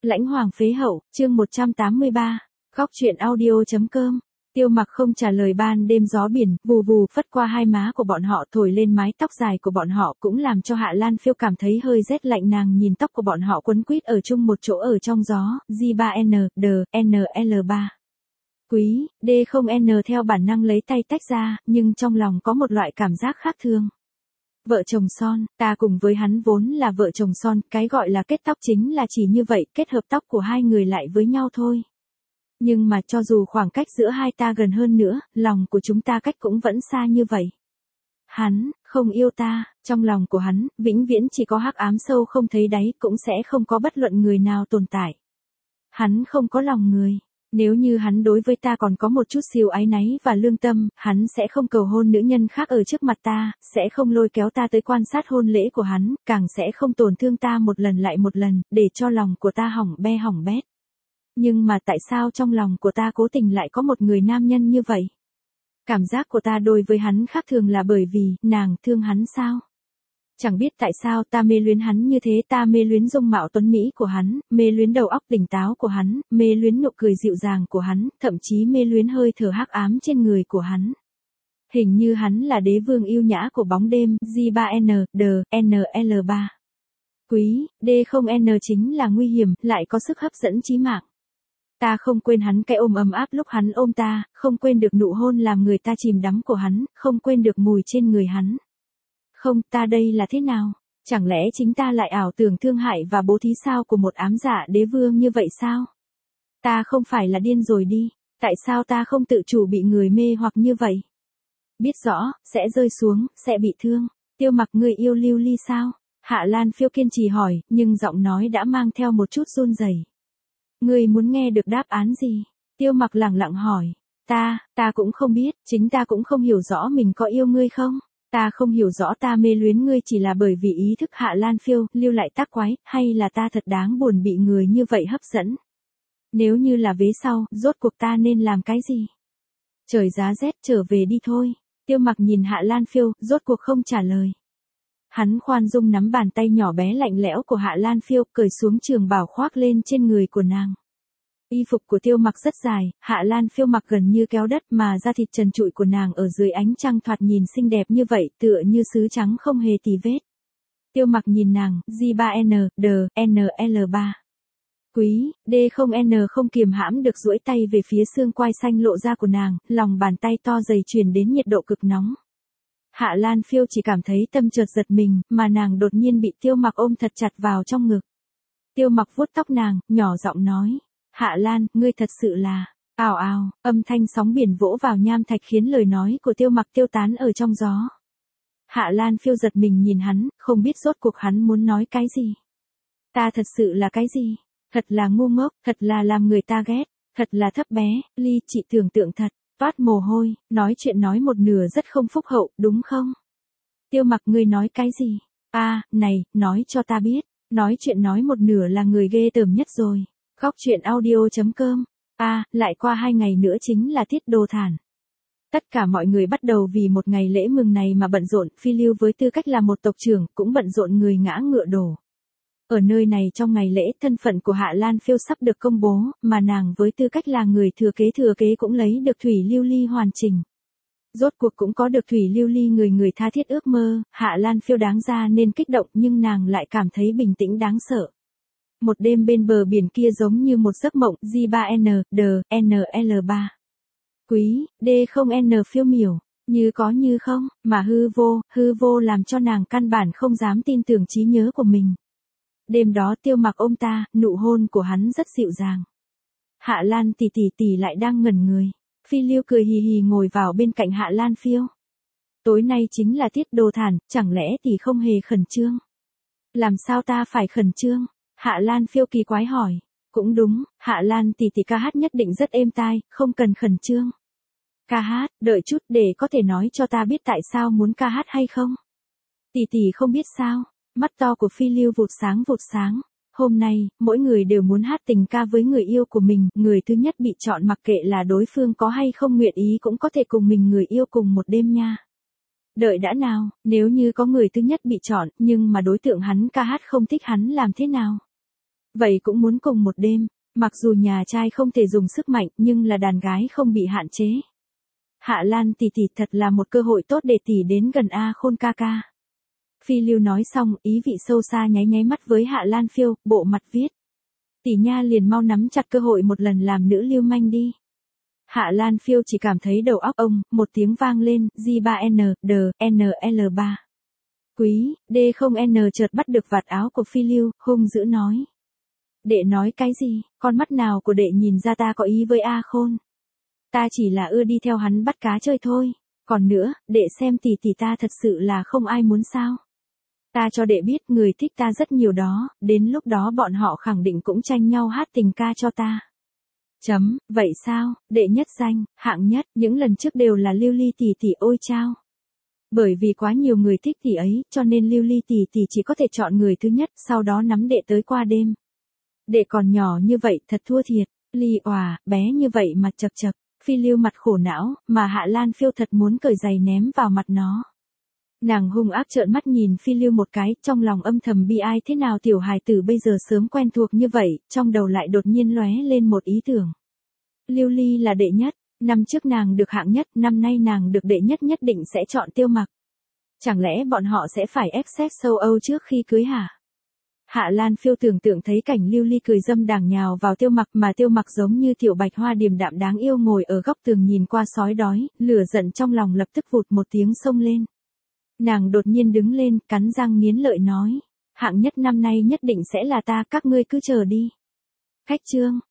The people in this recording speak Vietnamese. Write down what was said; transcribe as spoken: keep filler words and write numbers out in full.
Lãnh Hoàng phế hậu, chương một trăm tám mươi ba. Góc truyện audio.com. Tiêu Mặc không trả lời. Ban đêm gió biển vù vù phất qua hai má của bọn họ, thổi lên mái tóc dài của bọn họ, cũng làm cho Hạ Lan Phiêu cảm thấy hơi rét lạnh. Nàng nhìn tóc của bọn họ quấn quýt ở chung một chỗ ở trong gió. J ba N, D, N L ba. Quý, D không N theo bản năng lấy tay tách ra, nhưng trong lòng có một loại cảm giác khác thường. Vợ chồng son, ta cùng với hắn vốn là vợ chồng son, cái gọi là kết tóc chính là chỉ như vậy, kết hợp tóc của hai người lại với nhau thôi. Nhưng mà cho dù khoảng cách giữa hai ta gần hơn nữa, lòng của chúng ta cách cũng vẫn xa như vậy. Hắn, không yêu ta, trong lòng của hắn, vĩnh viễn chỉ có hắc ám sâu không thấy đáy, cũng sẽ không có bất luận người nào tồn tại. Hắn không có lòng người. Nếu như hắn đối với ta còn có một chút siêu áy náy và lương tâm, hắn sẽ không cầu hôn nữ nhân khác ở trước mặt ta, sẽ không lôi kéo ta tới quan sát hôn lễ của hắn, càng sẽ không tổn thương ta một lần lại một lần, để cho lòng của ta hỏng be hỏng bét. Nhưng mà tại sao trong lòng của ta cố tình lại có một người nam nhân như vậy? Cảm giác của ta đối với hắn khác thường là bởi vì, nàng thương hắn sao? Chẳng biết tại sao ta mê luyến hắn như thế, ta mê luyến dung mạo tuấn mỹ của hắn, mê luyến đầu óc tỉnh táo của hắn, mê luyến nụ cười dịu dàng của hắn, thậm chí mê luyến hơi thở hắc ám trên người của hắn. Hình như hắn là đế vương yêu nhã của bóng đêm. J ba N, D, N L ba. Quý, D không N chính là nguy hiểm, lại có sức hấp dẫn chí mạng. Ta không quên hắn cái ôm ấm áp lúc hắn ôm ta, không quên được nụ hôn làm người ta chìm đắm của hắn, không quên được mùi trên người hắn. Không, ta đây là thế nào? Chẳng lẽ chính ta lại ảo tưởng thương hại và bố thí sao của một ám dạ đế vương như vậy sao? Ta không phải là điên rồi đi, tại sao ta không tự chủ bị người mê hoặc như vậy? Biết rõ, sẽ rơi xuống, sẽ bị thương. Tiêu Mặc, người yêu Lưu Ly sao? Hạ Lan Phiêu kiên trì hỏi, nhưng giọng nói đã mang theo một chút run rẩy. Ngươi muốn nghe được đáp án gì? Tiêu Mặc lẳng lặng hỏi. Ta, ta cũng không biết, chính ta cũng không hiểu rõ mình có yêu ngươi không? Ta không hiểu rõ ta mê luyến ngươi chỉ là bởi vì ý thức. Hạ Lan Phiêu, lưu lại tác quái, hay là ta thật đáng buồn bị người như vậy hấp dẫn? Nếu như là vế sau, rốt cuộc ta nên làm cái gì? Trời giá rét, trở về đi thôi. Tiêu Mặc nhìn Hạ Lan Phiêu, rốt cuộc không trả lời. Hắn khoan dung nắm bàn tay nhỏ bé lạnh lẽo của Hạ Lan Phiêu, cởi xuống trường bào khoác lên trên người của nàng. Y phục của Tiêu Mặc rất dài, Hạ Lan Phiêu mặc gần như kéo đất, mà da thịt trần trụi của nàng ở dưới ánh trăng thoạt nhìn xinh đẹp như vậy, tựa như sứ trắng không hề tì vết. Tiêu Mặc nhìn nàng. J ba N, D, N L ba. Quý, D không N không kiềm hãm được duỗi tay về phía xương quai xanh lộ ra của nàng, lòng bàn tay to dày truyền đến nhiệt độ cực nóng. Hạ Lan Phiêu chỉ cảm thấy tâm chợt giật mình, mà nàng đột nhiên bị Tiêu Mặc ôm thật chặt vào trong ngực. Tiêu Mặc vuốt tóc nàng, nhỏ giọng nói. Hạ Lan, ngươi thật sự là... Ào ào, âm thanh sóng biển vỗ vào nham thạch khiến lời nói của Tiêu Mặc tiêu tán ở trong gió. Hạ Lan Phiêu giật mình nhìn hắn, không biết rốt cuộc hắn muốn nói cái gì. Ta thật sự là cái gì? Thật là ngu ngốc, thật là làm người ta ghét, thật là thấp bé. Ly, chị tưởng tượng thật, toát mồ hôi, nói chuyện nói một nửa rất không phúc hậu, đúng không? Tiêu Mặc, ngươi nói cái gì? A, à, này, nói cho ta biết, nói chuyện nói một nửa là người ghê tởm nhất rồi. Góc truyện audio.com. A, à, lại qua hai ngày nữa chính là tiết đồ thản. Tất cả mọi người bắt đầu vì một ngày lễ mừng này mà bận rộn. Phi Lưu với tư cách là một tộc trưởng cũng bận rộn người ngã ngựa đổ. Ở nơi này trong ngày lễ, thân phận của Hạ Lan Phiêu sắp được công bố, mà nàng với tư cách là người thừa kế thừa kế cũng lấy được Thủy Lưu Ly hoàn chỉnh. Rốt cuộc cũng có được Thủy Lưu Ly người người tha thiết ước mơ. Hạ Lan Phiêu đáng ra nên kích động, nhưng nàng lại cảm thấy bình tĩnh đáng sợ. Một đêm bên bờ biển kia giống như một giấc mộng. J ba N, D, N L ba. Quý, D không N phiêu miểu, như có như không, mà hư vô, hư vô làm cho nàng căn bản không dám tin tưởng trí nhớ của mình. Đêm đó Tiêu Mặc ôm ta, nụ hôn của hắn rất dịu dàng. Hạ Lan tỷ tỷ tỷ lại đang ngẩn người. Phi Lưu cười hì hì ngồi vào bên cạnh Hạ Lan Phiêu. Tối nay chính là tiết đồ thản, chẳng lẽ tỷ không hề khẩn trương? Làm sao ta phải khẩn trương? Hạ Lan Phiêu kỳ quái hỏi. Cũng đúng, Hạ Lan tỷ tỷ ca hát nhất định rất êm tai, không cần khẩn trương. Ca hát, đợi chút để có thể nói cho ta biết tại sao muốn ca hát hay không? Tỷ tỷ không biết sao? Mắt to của Phi Lưu vụt sáng vụt sáng. Hôm nay, mỗi người đều muốn hát tình ca với người yêu của mình, người thứ nhất bị chọn mặc kệ là đối phương có hay không nguyện ý cũng có thể cùng mình người yêu cùng một đêm nha. Đợi đã nào, nếu như có người thứ nhất bị chọn, nhưng mà đối tượng hắn ca hát không thích hắn làm thế nào? Vậy cũng muốn cùng một đêm, mặc dù nhà trai không thể dùng sức mạnh nhưng là đàn gái không bị hạn chế. Hạ Lan tỷ tỷ thật là một cơ hội tốt để tỷ đến gần A Khôn ca ca. Phi Lưu nói xong, ý vị sâu xa nháy nháy mắt với Hạ Lan Phiêu, bộ mặt viết. Tỷ nha liền mau nắm chặt cơ hội một lần làm nữ lưu manh đi. Hạ Lan Phiêu chỉ cảm thấy đầu óc ông, một tiếng vang lên, G ba N, D, N L ba. Quý, D không N chợt bắt được vạt áo của Phi Lưu, hung dữ nói. Đệ nói cái gì, con mắt nào của đệ nhìn ra ta có ý với A Khôn. Ta chỉ là ưa đi theo hắn bắt cá chơi thôi, còn nữa, đệ xem tỷ tỷ ta thật sự là không ai muốn sao. Ta cho đệ biết người thích ta rất nhiều đó, đến lúc đó bọn họ khẳng định cũng tranh nhau hát tình ca cho ta. Chấm, vậy sao, đệ nhất danh, hạng nhất, những lần trước đều là Lưu Ly tỷ tỷ ôi chao. Bởi vì quá nhiều người thích tỷ ấy, cho nên Lưu Ly tỷ tỷ chỉ có thể chọn người thứ nhất, sau đó nắm đệ tới qua đêm. Đệ còn nhỏ như vậy, thật thua thiệt, Ly òa, bé như vậy mà chật chật, Phi Lưu mặt khổ não, mà Hạ Lan Phiêu thật muốn cởi giày ném vào mặt nó. Nàng hung ác trợn mắt nhìn Phi Lưu một cái, trong lòng âm thầm bi ai thế nào tiểu hài tử bây giờ sớm quen thuộc như vậy, trong đầu lại đột nhiên lóe lên một ý tưởng. Lưu Ly là đệ nhất, năm trước nàng được hạng nhất, năm nay nàng được đệ nhất nhất định sẽ chọn Tiêu Mặc. Chẳng lẽ bọn họ sẽ phải ép xét sâu Âu trước khi cưới hả? Hạ Lan Phiêu tưởng tượng thấy cảnh Lưu Ly cười dâm đảng nhào vào Tiêu Mặc mà Tiêu Mặc giống như tiểu bạch hoa điềm đạm đáng yêu ngồi ở góc tường nhìn qua sói đói, lửa giận trong lòng lập tức vụt một tiếng xông lên. Nàng đột nhiên đứng lên, cắn răng nghiến lợi nói, hạng nhất năm nay nhất định sẽ là ta, các ngươi cứ chờ đi. Khách trương,